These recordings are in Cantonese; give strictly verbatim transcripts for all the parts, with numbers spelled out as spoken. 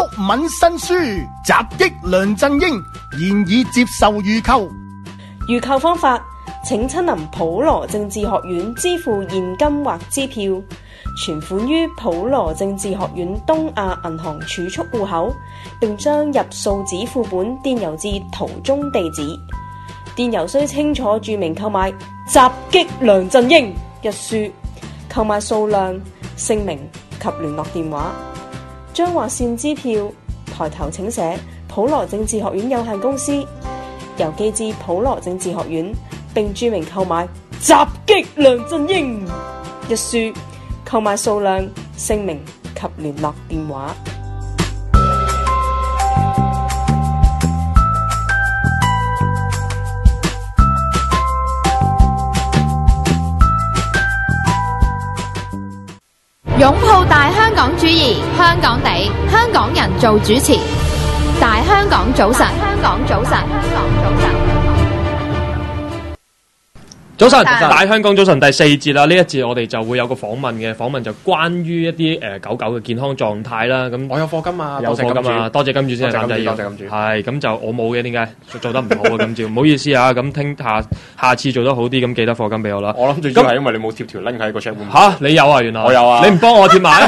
敏新書襲擊梁振英，現已接受預購。 預購方法，請親臨普羅政治學院支付現金或支票，存款於普羅政治學院東亞銀行儲蓄戶口，並將入數紙副本電郵至圖中地址。電郵須清楚註明購買襲擊梁振英一書，購買數量、姓名及聯絡電話。將劃線支票抬頭請寫普羅政治學院有限公司，郵寄至普羅政治學院，並註明購買襲擊梁振英一書，購買數量、姓名及聯絡電話。 擁抱大香港主義，香港地，香港人做主持。大香港早晨，香港早晨，香港早晨。 早晨，大香港早晨第四節啦，呢一節我哋就會有個訪問嘅，訪問就關於一啲誒狗狗嘅健康狀態啦。咁我有課金啊，有課金啊，多謝金主先係，多謝金主。係咁就我冇嘅，點解做得唔好啊？今朝唔好意思啊，咁聽下下次做得好啲，咁記得課金俾我啦。我諗最主要係因為你冇貼條 link 喺個 chat room。吓，你有啊？原來我有啊，你唔幫我貼埋？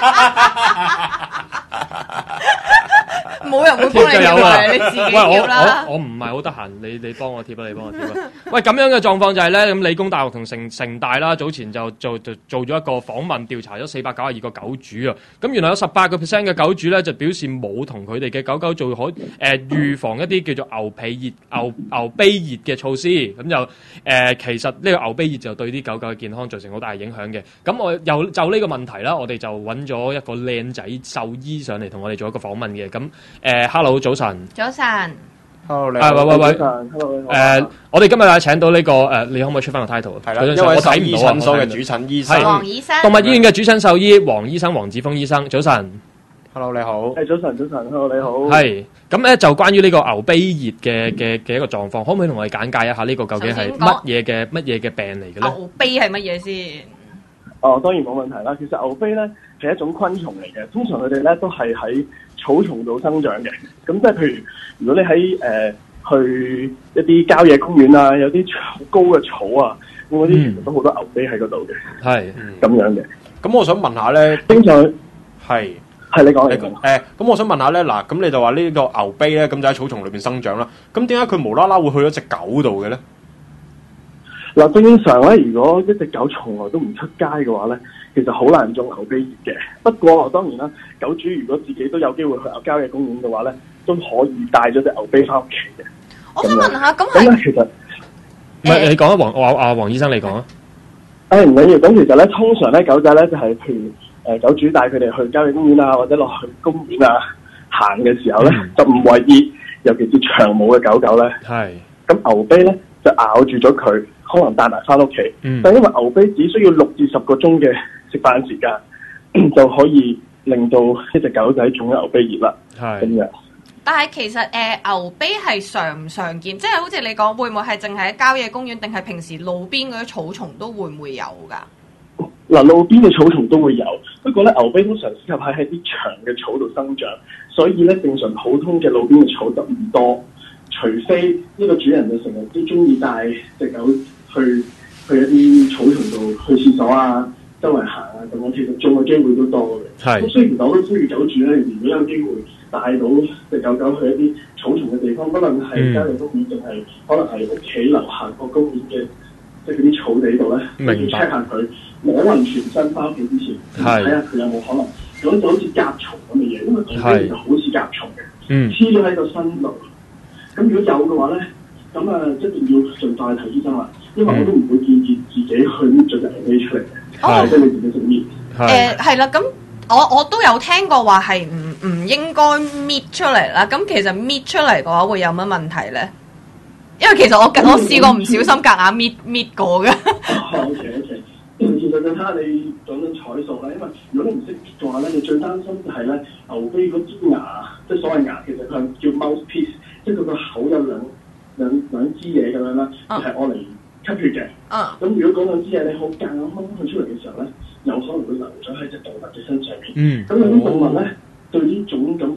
冇人會幫你貼嘅，你自己貼啦。我我唔係好得閒，你你幫我貼啦，你幫我貼啦。喂，咁樣嘅狀況就係咧，咁理工大學同城城大啦，早前就做就做咗一個訪問調查咗四百九十二個狗主啊。咁原來有十八個 percent 嘅狗主咧，就表示冇同佢哋嘅狗狗做可誒預防一啲叫做牛皮熱、牛牛卑熱嘅措施。咁就誒、呃、其實呢個牛卑熱就對啲狗狗嘅健康造成好大影響嘅。咁我又就呢個問題啦，我哋就揾咗一個靚仔獸醫上嚟同我哋做一個訪問嘅。咁誒、呃、，hello， 早晨。早晨。hello， 你好。喂喂喂。hello， 你好。誒、呃，我哋今日咧請到呢、這個誒、呃，你可唔可以出翻個 title？ 係啦，因為我睇唔到啊。診所嘅主診醫生。黃醫生。動物醫院嘅主診獸醫黃醫生黃子峰醫生，早晨。hello， 你好。誒，早晨，早晨。hello， 你好。係。咁咧就關於呢個牛卑熱嘅嘅嘅一個狀況，可唔可以同我哋簡介一下呢個究竟係乜嘢嘅乜嘢嘅病嚟嘅咧？牛卑係乜嘢先？ 哦，當然冇問題啦。其實牛卑咧係一種昆蟲嚟嘅，通常佢哋咧都係喺草叢度生長嘅。咁即係譬如，如果你喺誒、呃、去一啲郊野公園啊，有啲高嘅草啊，咁嗰啲其實都好多牛卑喺嗰度嘅。係、嗯、咁樣嘅。咁我想問下咧，經常係係你講你講誒，咁、呃、我想問下咧，嗱，咁你就話呢個牛卑咧，咁就喺草叢裏邊生長啦。咁點解佢無啦啦會去咗隻狗度嘅咧？嗱，正常咧，如果一隻狗從來都唔出街嘅話咧，其實好難中牛卑熱嘅。不過當然啦，狗主如果自己都有機會去郊野公園嘅話咧，都可以帶咗隻牛卑翻屋企嘅。我想問下，咁係其實唔係你講啊，黃阿阿黃醫生你講啊。誒唔緊要，咁其實咧，通常咧狗仔咧就係、是、譬如誒、呃、狗主帶佢哋去郊野公園啊，或者落去公園啊行嘅時候咧、嗯，就唔為意，尤其是長毛嘅狗狗咧。係。咁牛卑咧就咬住咗佢。可能帶埋翻屋企，但係因為牛卑只需要六至十個鐘嘅食飯時間，就可以令到一隻狗仔中咗牛卑熱啦。係咁樣。但係其實誒、呃、牛卑係常唔常見？即係好似你講，會唔會係淨係喺郊野公園，定係平時路邊嗰啲草叢都會唔會有㗎？嗱，路邊嘅草叢都會有，不過咧牛卑通常適合喺喺啲長嘅草度生長，所以咧正常普通嘅路邊嘅草就唔多，除非呢個主人就成日都中意帶隻狗去去一啲草叢度去廁所啊，周圍行啊，咁樣其實中嘅機會都多嘅。係。咁雖然我都呼籲狗主咧，如果有機會帶到隻狗狗去一啲草叢嘅地方，不論係郊野公園，定係可能係屋企樓下個公園嘅，即係嗰啲草地度咧，要 check 下佢摸勻全身翻屋企之前，睇下佢有冇可能咁就好似甲蟲咁嘅嘢，因為佢其實好似甲蟲嘅，黐咗喺個身度。咁如果有嘅話咧，咁啊一定要盡快睇醫生啦。因為我都唔會建議自己去搣咗隻牛卑出嚟嘅，即係你自己食搣。誒係啦，咁我我都有聽過話係唔唔應該搣出嚟啦。咁其實搣出嚟嘅話會有乜問題咧？因為其實我我試過唔小心夾硬搣搣過嘅。O K O K，其實就睇下你講緊彩數啦。因為如果你唔識搣嘅話咧，你最擔心就係咧牛卑嗰支牙，即係所謂牙，其實佢係叫 mouthpiece， 即係佢個口有兩兩兩支嘢咁樣啦，係愛嚟吸血嘅，咁、啊、如果嗰兩支嘢你好夾硬掹佢出嚟嘅時候咧，有可能會留咗喺隻動物嘅身上面。嗯，咁有啲動物咧、哦、對呢種咁嘅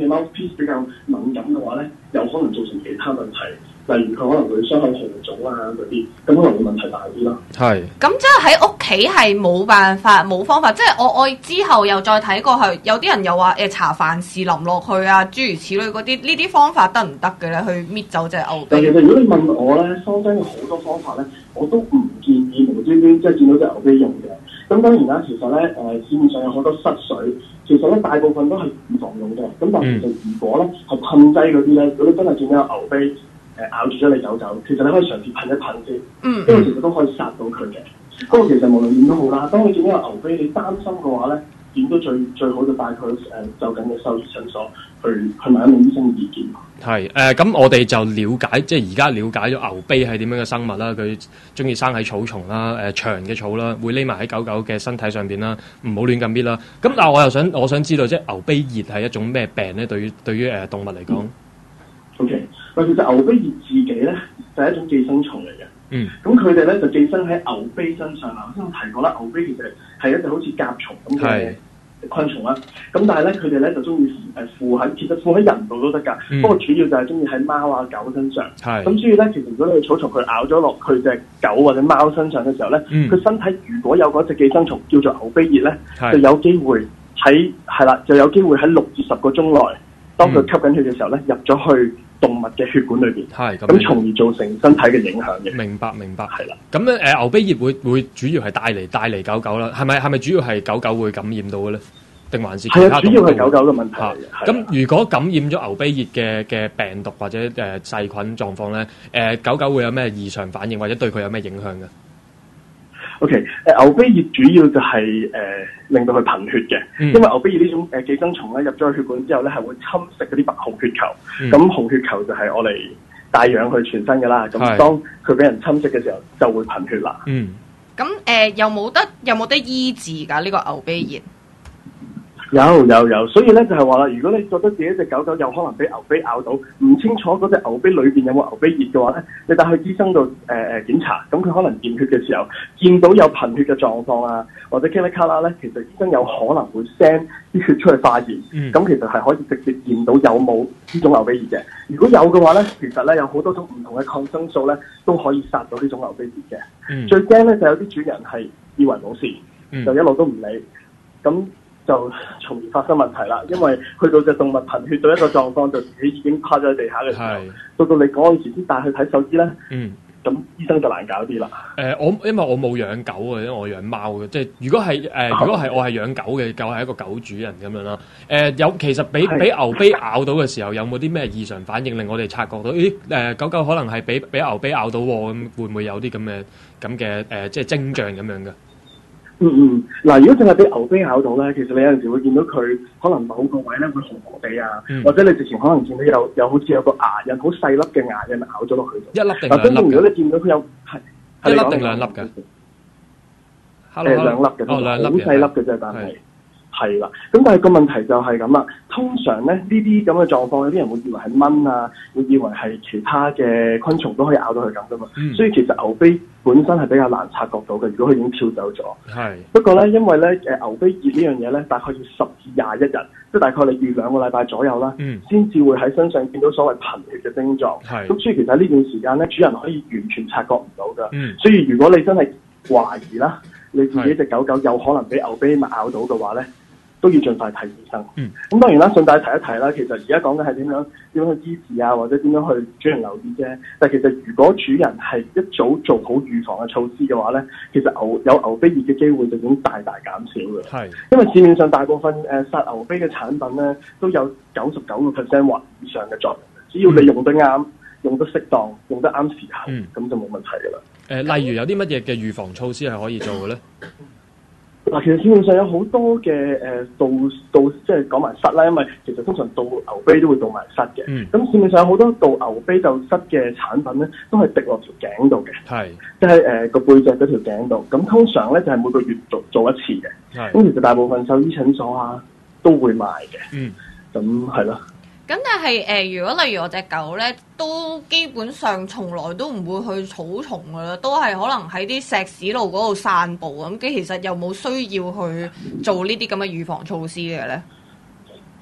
嘅 mouthpiece 比較敏感嘅話咧，有可能造成其他問題。例如佢可能會傷口紅腫啊嗰啲，咁可能會問題大啲咯。 係。 咁即係喺屋企係冇辦法冇方法，即係我我之後又再睇過係有啲人又話誒搽凡士林落去啊，諸如此類嗰啲，呢啲方法得唔得嘅咧？去搣走隻牛但其實如果你問我咧，坊間有好多方法咧，我都唔建議無端端即係見到隻牛髀用嘅。咁當然啦，其實咧誒市面上有好多濕水，其實咧大部分都係預防用嘅。咁但係其實如果咧係噴劑嗰啲咧，如果你真係見到有牛髀誒咬住咗你走走，其實你可以嘗試噴一噴先，嗯，因為其實都可以殺到佢嘅。不過其實無論點都好啦，當你見到有牛髀，你擔心嘅話咧，點都最最好就帶佢誒就近嘅獸醫診所去去問一問醫生嘅意見。 係誒，咁、呃、我哋就了解，即係而家了解咗牛髀係點樣嘅生物啦。佢中意生喺草叢啦，誒、呃、長嘅草啦，會匿埋喺狗狗嘅身體上邊啦，唔好亂咁搣啦。咁但係我又想我想知道，即係牛髀熱係一種咩病咧？對於對於誒、呃、動物嚟講。嗯 O.K. 嗱，其實牛髀熱自己咧就係、是、一種寄生蟲嚟嘅。 嗯。咁佢哋咧就寄生喺牛髀身上啦。頭先我提過啦，牛髀其實係一隻好似甲蟲咁嘅昆蟲啦。咁但係咧，佢哋咧就中意誒附喺，其實附喺人度都得㗎。不過、嗯、主要就係中意喺貓啊狗身上。係。咁所以咧，其實如果你草蟲佢咬咗落佢隻狗或者貓身上嘅時候咧，佢、嗯、身體如果有嗰隻寄生蟲叫做牛髀熱咧，就有機會喺係啦，就有機會喺六至十個鐘內，當佢吸緊血嘅時候咧，入咗去動物嘅血管裏邊，係咁，從而造成身體嘅影響嘅。明白，明白，係啦。咁咧，誒牛髀熱會會主要係帶嚟帶嚟狗狗啦，係咪係咪主要係狗狗會感染到嘅咧？定還是其他動物？係啊，主要係狗狗嘅問題。咁如果感染咗牛髀熱嘅嘅病毒或者誒細菌狀況咧，誒、呃、狗狗會有咩異常反應，或者對佢有咩影響嘅？O.K. 誒、呃、牛髀熱主要就係、是、誒、呃、令到佢貧血嘅，嗯、因為牛髀熱呢種誒寄生蟲咧入咗去血管之後咧係會侵蝕嗰啲白紅血球，咁、嗯、紅血球就係我嚟帶氧去全身㗎啦，咁是當佢俾人侵蝕嘅時候就會貧血啦。嗯，咁誒、 呃、有冇得有冇得醫治㗎？呢、這個牛髀熱？ 有有有，所以咧就係話啦，如果你覺得自己隻狗狗有可能俾牛髀咬到，唔清楚嗰隻牛髀裏邊有冇牛髀熱嘅話咧，你帶去醫生度誒誒檢查，咁佢可能驗血嘅時候見到有貧血嘅狀況啊，或者 K 卡啦咧，其實醫生有可能會 send 啲血出去化驗，咁、嗯、其實係可以直接驗到有冇呢種牛髀熱嘅。如果有嘅話咧，其實咧有好多種唔同嘅抗生素咧都可以殺到呢種牛髀熱嘅。嗯、最驚咧就有啲主人係以為冇事，嗯、就一路都唔理，咁就從而發生問題啦，因為去到隻動物貧血到一個狀況，就自己已經趴咗喺地下嘅時候，是到到你嗰陣時先帶去睇獸醫咧，咁、嗯、醫生就難搞啲啦。誒、呃，我因為我冇養狗嘅，因為我養貓嘅，即係如果係誒、呃，如果係我係養狗嘅，狗係一個狗主人咁樣啦。誒、呃，有其實俾俾牛髀咬到嘅時候，有冇啲咩異常反應令我哋察覺到？咦，誒、呃，狗狗可能係俾俾牛髀咬到喎，咁會唔會有啲咁嘅咁嘅誒，即係徵象咁樣嘅？嗯嗯，嗱，如果淨係俾牛髀咬到咧，其實你有陣時會見到佢可能某個位咧會紅紅地啊，嗯、或者你之前可能見到有有好似有個牙印好細粒嘅牙印咬咗落去。一粒定兩粒？嗱，如果你見到佢有係一粒定兩粒嘅？誒兩粒嘅，哦兩粒好細粒嘅啫，但係係啦。咁但係個問題就係咁啦，通常咧呢啲咁嘅狀況，有啲人會以為係蚊啊，會以為係其他嘅昆蟲都可以咬到佢咁噶嘛。嗯、所以其實牛髀本身係比較難察覺到嘅，如果佢已經跳走咗。係是。不過咧，因為咧誒牛髀熱呢樣嘢咧，大概要十至廿一日，即係大概你預兩個禮拜左右啦，先至、嗯、會喺身上見到所謂貧血嘅症狀。係是。咁所以其實喺呢段時間咧，主人可以完全察覺唔到㗎。嗯。所以如果你真係懷疑啦，你自己隻狗狗有可能俾牛髀咬到嘅話咧，都要盡快睇醫生。嗯，咁當然啦，順帶提一提啦，其實而家講緊係點樣點樣去醫治啊，或者點樣去主人留意啫。但係其實如果主人係一早做好預防嘅措施嘅話咧，其實牛有牛髀熱嘅機會就已經大大減少嘅。係，因為市面上大部分誒、呃、殺牛髀嘅產品咧，都有九十九個 percent 或以上嘅作用。只要你用得啱、嗯、用得適當、用得啱時候，咁、嗯、就冇問題㗎啦。誒、呃，例如有啲乜嘢嘅預防措施係可以做嘅咧？嗱，其實市面上有好多嘅誒杜杜，即係講埋蝨啦，因為其實通常杜牛髀都會杜埋蝨嘅。嗯。咁市面上有好多杜牛髀杜蝨嘅產品咧，都係滴落條頸度嘅。係是。即係誒個背脊嗰條頸度。咁通常咧就係、是、每個月做做一次嘅。係是。咁其實大部分獸醫診所啊都會賣嘅。嗯。咁係咯。 咁但係誒、呃，如果例如我隻狗咧，都基本上從來都唔會去草叢噶啦，都係可能喺啲石屎路嗰度散步咁，其實有冇需要去做呢啲咁嘅預防措施嘅咧？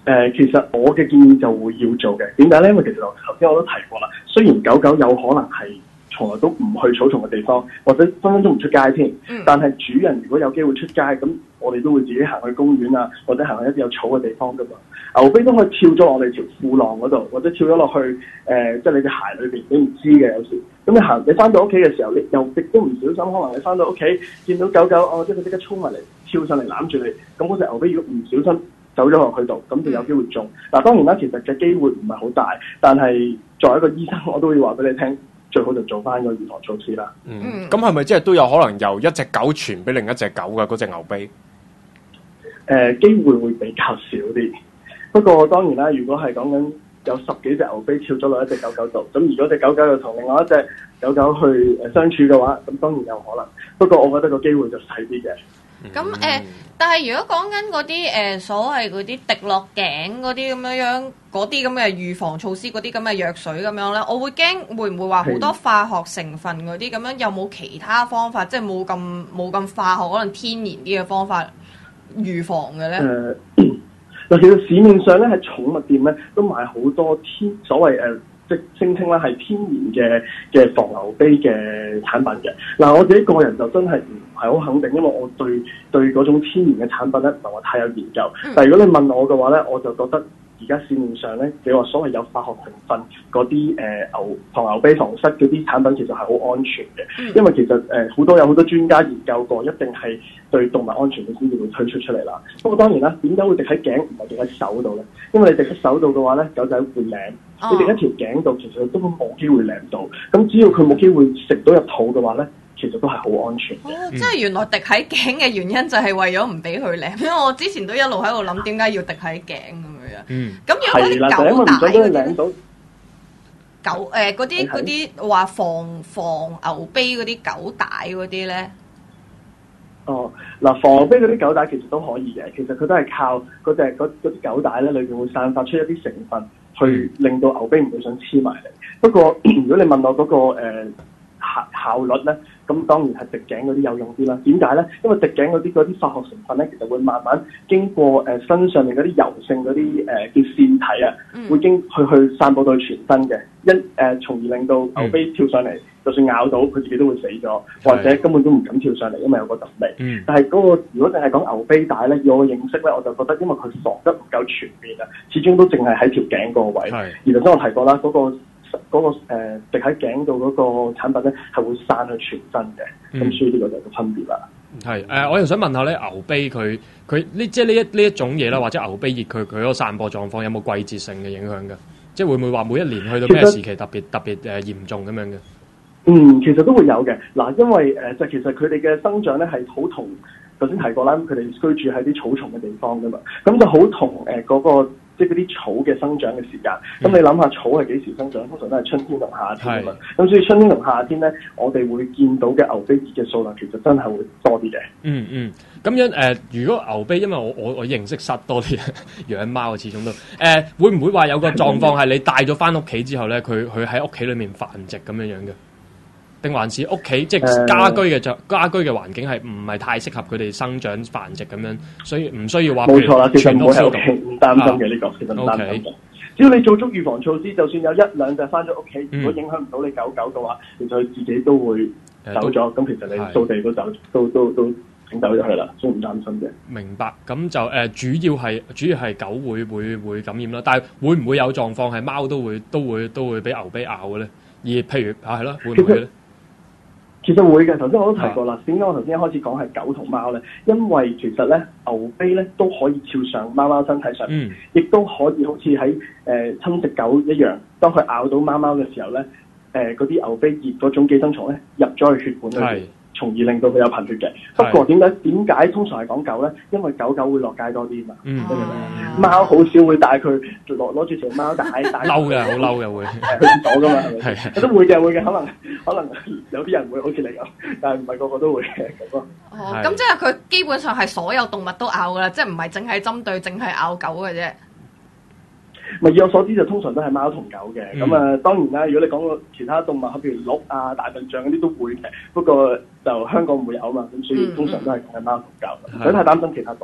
呃，其實我嘅建議就會要做嘅。點解咧？因為其實頭先我都提過啦，雖然狗狗有可能係從來都唔去草叢嘅地方，或者分分鐘唔出街添。嗯、但係主人如果有機會出街，咁我哋都會自己行去公園啊，或者行去一啲有草嘅地方噶嘛。牛飛都可以跳咗落我哋條褲浪嗰度，或者跳咗落去誒、呃，即係你嘅鞋裏邊，你唔知嘅有時。咁你行，你翻到屋企嘅時候，你又亦都唔小心，可能你翻到屋企見到狗狗，哦，即係佢即刻衝埋嚟，跳上嚟攬住你。咁嗰隻牛飛如果唔小心走咗落去度，咁就有機會中。嗱、嗯，當然啦，其實嘅機會唔係好大，但係作為一個醫生，我都會話俾你聽。最好就做翻個預防措施啦。 嗯，咁係咪即係都有可能由一隻狗傳俾另一隻狗嘅嗰隻牛疽？誒、 呃，機會會比較少啲。不過當然啦，如果係講緊有十幾隻牛疽跳咗落一隻狗狗度，咁如果隻狗狗又同另外一隻狗狗去誒相處嘅話，咁當然有可能。不過我覺得個機會就細啲嘅。 咁誒、呃，但係如果講緊嗰啲誒所謂嗰啲滴落頸嗰啲咁樣樣，嗰啲咁嘅預防措施，嗰啲咁嘅藥水咁樣咧，我會驚會唔會話好多化學成分嗰啲咁樣，有冇其他方法，即係冇咁冇咁化學，可能天然啲嘅方法預防嘅咧？誒、呃， 嗱，其實市面上咧喺寵物店咧都賣好多天所謂誒。呃即聲稱啦，係天然嘅嘅防牛疽嘅產品嘅。嗱，我自己個人就真係唔係好肯定，因為我對對嗰種天然嘅產品咧唔係話太有研究。但係如果你問我嘅話咧，我就覺得而家市面上咧，你話所謂有化學成分嗰啲誒牛防牛疽防蝨嗰啲產品，其實係好安全嘅。因為其實誒好、呃、多有好多專家研究過，一定係對動物安全嘅先至會推出出嚟啦。不過當然啦，點解會滴喺頸唔係滴喺手度咧？因為你滴喺手度嘅話咧，狗仔會舐。你滴一條頸度，其實根本冇機會舐到。咁只要佢冇機會食到入肚嘅話咧，其實都係好安全嘅。 哦，即係原來滴喺頸嘅原因就係為咗唔俾佢舐，因為我之前都一路喺度諗點解要滴喺頸咁樣。嗯。咁如果嗰啲狗帶嗰啲狗誒嗰啲嗰啲話防防牛疽嗰啲狗帶嗰啲咧？ 哦，嗱，防牛疽嗰啲狗帶其實都可以嘅，其實佢都係靠嗰隻嗰啲狗帶咧，裏邊會散發出一啲成分。去令到牛疽唔會想黐埋嚟。不過如果你問我嗰、那個誒、呃、效效率咧，咁當然係滴頸嗰啲有用啲啦。點解咧？因為滴頸嗰啲嗰啲化學成分咧，其實會慢慢經過誒、呃、身上面嗰啲油性嗰啲誒叫腺體啊，嗯、會經去去散佈到全身嘅，因誒、呃、從而令到牛疽跳上嚟。嗯就算咬到佢自己都會死咗，或者根本都唔敢跳上嚟，因為有個特味。嗯、但係嗰、那個如果淨係講牛疽帶咧，以我嘅認識咧，我就覺得因為佢防得唔夠全面啊，始終都淨係喺條頸個位。是而頭先我提過啦，嗰、那個嗰、那個誒滴喺頸度嗰個產品咧係會散去全身嘅，咁、嗯、所以呢個就係個分別啦。 係誒、呃，我又想問下咧，牛疽佢佢呢即係呢一呢一種嘢啦，或者牛疽熱佢佢嗰個散播狀況有冇季節性嘅影響㗎？即係會唔會話每一年去到咩時期特別特別誒嚴重咁樣嘅？ 嗯，其實都會有嘅。嗱，因為誒、呃，就其實佢哋嘅生長咧係好同頭先提過啦，佢哋居住喺啲草叢嘅地方噶嘛，咁就好同誒嗰個即係嗰啲草嘅生長嘅時間。咁、嗯、你諗下，草係幾時生長？通常都係春天同夏天啊嘛。咁是所以春天同夏天咧，我哋會見到嘅牛疽熱嘅數量其實真係會多啲嘅。 嗯嗯，咁樣誒、呃，如果牛疽，因為我我我認識室多啲養貓啊，始終都誒、呃，會唔會話有個狀況係你帶咗翻屋企之後咧，佢佢喺屋企裏面繁殖咁樣樣嘅？定還是屋企即係家居嘅就、呃、家居嘅環境係唔係太適合佢哋生長繁殖咁樣，所以唔需要話。冇錯啦，其實唔會喺屋企唔擔心嘅呢個，其實唔擔心嘅。只要你做足預防措施，就算有一兩隻翻咗屋企，如果影響唔到你狗狗嘅話，其實佢自己都會走咗。咁、嗯、其實你掃地都走，都都都整走咗佢啦，所以唔擔心嘅。明白。咁就誒、呃，主要係主要係狗會會會感染啦，但係會唔會有狀況係貓都會都會都會俾牛疽咬嘅咧？而譬如啊，係咯，會唔會咧？其實會嘅，頭先我都提過啦。點解我頭先一開始講係狗同貓咧？因為其實咧牛疽咧都可以跳上貓貓身體上，亦、嗯、都可以好似喺誒侵蝕狗一樣。當佢咬到貓貓嘅時候咧，誒嗰啲牛疽熱嗰種寄生蟲咧入咗去血管裏邊，從而令到佢有貧血嘅。不過點解點解通常係講狗咧？因為狗狗會落街多啲嘛，嗯、貓好少會帶佢攞攞住條貓帶帶。嬲嘅，好嬲嘅會去廁所噶嘛，係咪？係都會嘅，會嘅，可能可能有啲人會好似你咁，但係唔係個個都會嘅咁咯。 哦，咁即係佢基本上係所有動物都咬噶啦，即係唔係淨係針對淨係咬狗嘅啫。 咪以我所知就通常都係貓同狗嘅，咁啊、嗯、當然啦，如果你講個其他動物，譬如鹿啊、大笨象嗰啲都會嘅，不過就香港唔會有啊嘛，咁所以通常都係講係貓同狗，唔使、嗯、太擔心其他動物。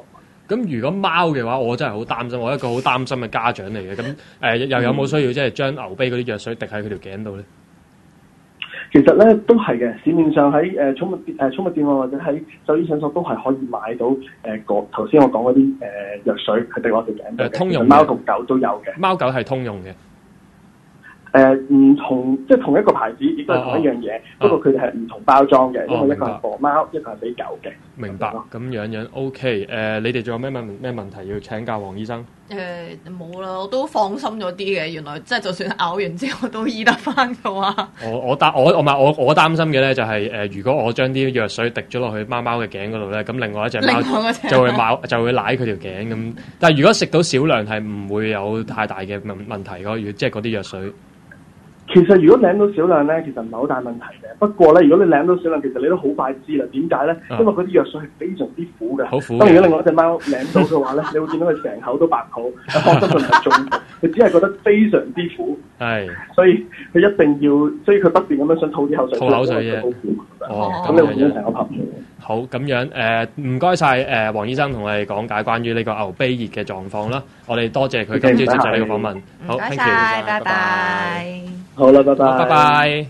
咁如果貓嘅話，我真係好擔心，我係一個好擔心嘅家長嚟嘅。咁誒、呃、又有冇需要即係將牛髀嗰啲藥水滴喺佢條頸度咧？ 其實咧都係嘅，市面上喺誒寵物誒寵物店啊或者喺獸醫診所都係可以買到誒個頭先我講嗰啲誒藥水係滴落條頸度嘅。 通用貓同狗都有嘅。 貓狗係通用嘅。 誒唔、呃、同即係同一個牌子，亦都係同一樣嘢，哦、不過佢哋係唔同包裝嘅，哦、因為一個係 for 貓，一個係俾狗嘅。 明白，咁樣樣 OK。誒、呃，你哋仲有咩問咩問題要請教黃醫生？ 誒冇啦，我都放心咗啲嘅。原來即係就算咬完之後都醫得翻嘅話，我我擔我我唔係我我擔心嘅咧就係、是、誒、呃，如果我將啲藥水滴咗落去貓貓嘅頸嗰度咧，咁另外一隻貓就會貓就會舐佢條頸咁。但係如果食到少量係唔會有太大嘅問問題咯，即係嗰啲藥水。 其實如果舐到少量咧，其實唔係好大問題嘅。不過咧，如果你舐到少量，其實你都好快知啦。點解咧？因為嗰啲藥水係非常之苦嘅。好苦。當然，如果另外一隻貓舐到嘅話咧，你會見到佢成口都白泡，放心佢唔係中毒，佢只係覺得非常之苦。係。所以佢一定要，所以佢不斷咁樣想吐啲口水。吐口水啫。哦。咁你會見到成個泡泡。 好，咁樣誒，唔該晒誒，黃醫生同我哋講解關於呢個牛髀熱嘅狀況啦。我哋多謝佢今朝接受呢個訪問。好， 唔該晒，拜拜。 好啦，拜拜。 拜拜。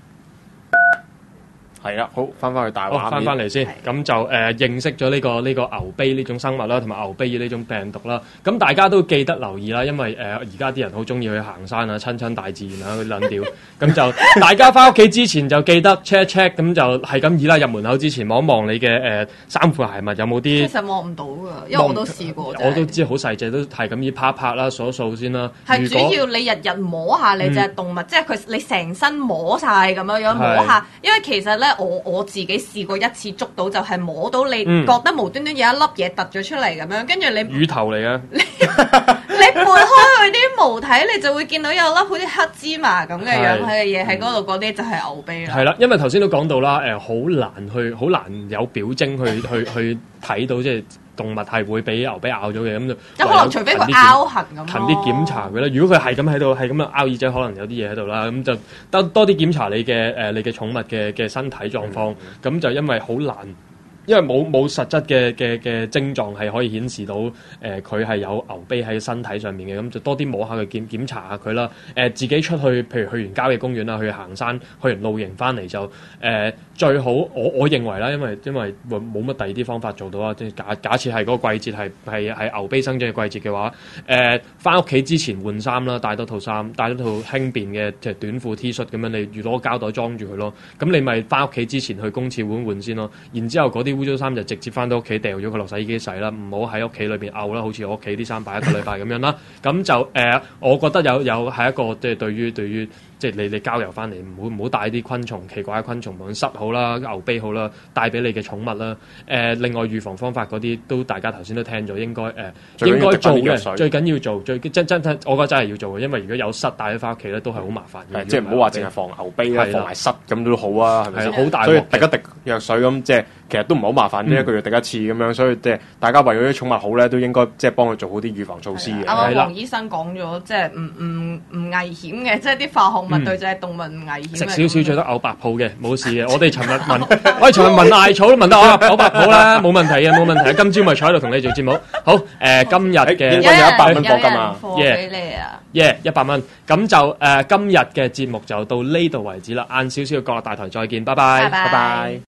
係啦，好翻翻去大畫面， 翻翻嚟先，咁就誒、呃、認識咗呢、這個呢、這個牛髀呢種生物啦，同埋牛髀呢種病毒啦。咁大家都記得留意啦，因為誒而家啲人好中意去行山啊，親親大自然啊，去撚屌。咁就大家翻屋企之前就記得 check check，咁就係咁意啦。入門口之前望一望你嘅誒衫褲鞋襪有冇啲。 其實望唔到㗎，因為我都試過。 我都知好細隻，都係咁意拍一拍啦，數一數先啦。 係主要你日日摸下你隻動物，嗯、即係佢你成身摸晒咁樣樣摸下，因為其實咧。我我自己試過一次捉到，就係摸到你覺得無端端有一粒嘢突咗出嚟咁樣，跟住你魚頭嚟嘅，你你撥開佢啲毛睇，你就會見到有粒好似黑芝麻咁嘅樣嘅嘢喺嗰度，嗰啲就係牛髀啦。係啦， 因為頭先都講到啦，誒好難去，好難有表徵去去去睇到，即係動物係會俾牛髀咬咗嘅，咁就即可能除非佢拗痕咁， 近啲檢查佢啦。如果佢係咁喺度，係咁樣拗耳仔，可能有啲嘢喺度啦。咁就多多啲檢查你嘅誒、呃、你嘅寵物嘅嘅身體狀況。咁、嗯、就因為好難。因為冇冇實質嘅嘅嘅症狀係可以顯示到誒佢係有牛髀喺身體上面嘅，咁就多啲摸下佢檢檢查下佢啦。誒、呃、自己出去，譬如去完郊野公園啦，去行山，去完露營翻嚟就誒、呃、最好。我我認為啦，因為因為冇乜第二啲方法做到啊。即係假假設係嗰個季節係係係牛髀生長嘅季節嘅話，誒翻屋企之前換衫啦，帶多套衫，帶多套輕便嘅即係短褲 T 恤咁樣，你攞膠袋裝住佢咯。咁你咪翻屋企之前去公廁換換先咯。然之後嗰啲污糟衫就直接翻到屋企掉咗佢落洗衣機洗啦，唔好喺屋企裏邊漚啦，好似我屋企啲衫擺一個禮拜咁樣啦。咁就誒、呃，我覺得有有係一個即係對於對於即係你你郊遊翻嚟，唔好唔好帶啲昆蟲奇怪嘅昆蟲，無論虱好啦、牛髀好啦，帶俾你嘅寵物啦。誒、呃，另外預防方法嗰啲都大家頭先都聽咗，應該誒、呃、應該做嘅，最緊要做最真真真，我覺得真係要做嘅，因為如果有虱帶咗翻屋企咧，都係好麻煩嘅。 即係唔好話淨係防牛髀啦，防埋虱咁都好啊，係咪先？ 好大， 所以滴一滴藥水咁，即係其實都唔好麻煩，呢一個月滴一次咁樣，所以即係大家為咗啲寵物好咧，都應該即係幫佢做好啲預防措施嘅。 啱啱黃醫生講咗，即係唔唔唔危險嘅，即係啲化學物對隻動物唔危險。 食少少最得嘔白泡嘅，冇事嘅。我哋尋日聞，我哋尋日聞艾草都聞得嘔嘔白泡啦，冇問題嘅，冇問題。今朝咪坐喺度同你做節目。好，誒今日嘅應該有一百蚊貨金啊， 耶俾你啊， 耶一百蚊。咁就誒今日嘅節目就到呢度為止啦。晏少少嘅角落大台再見，拜拜， 拜拜。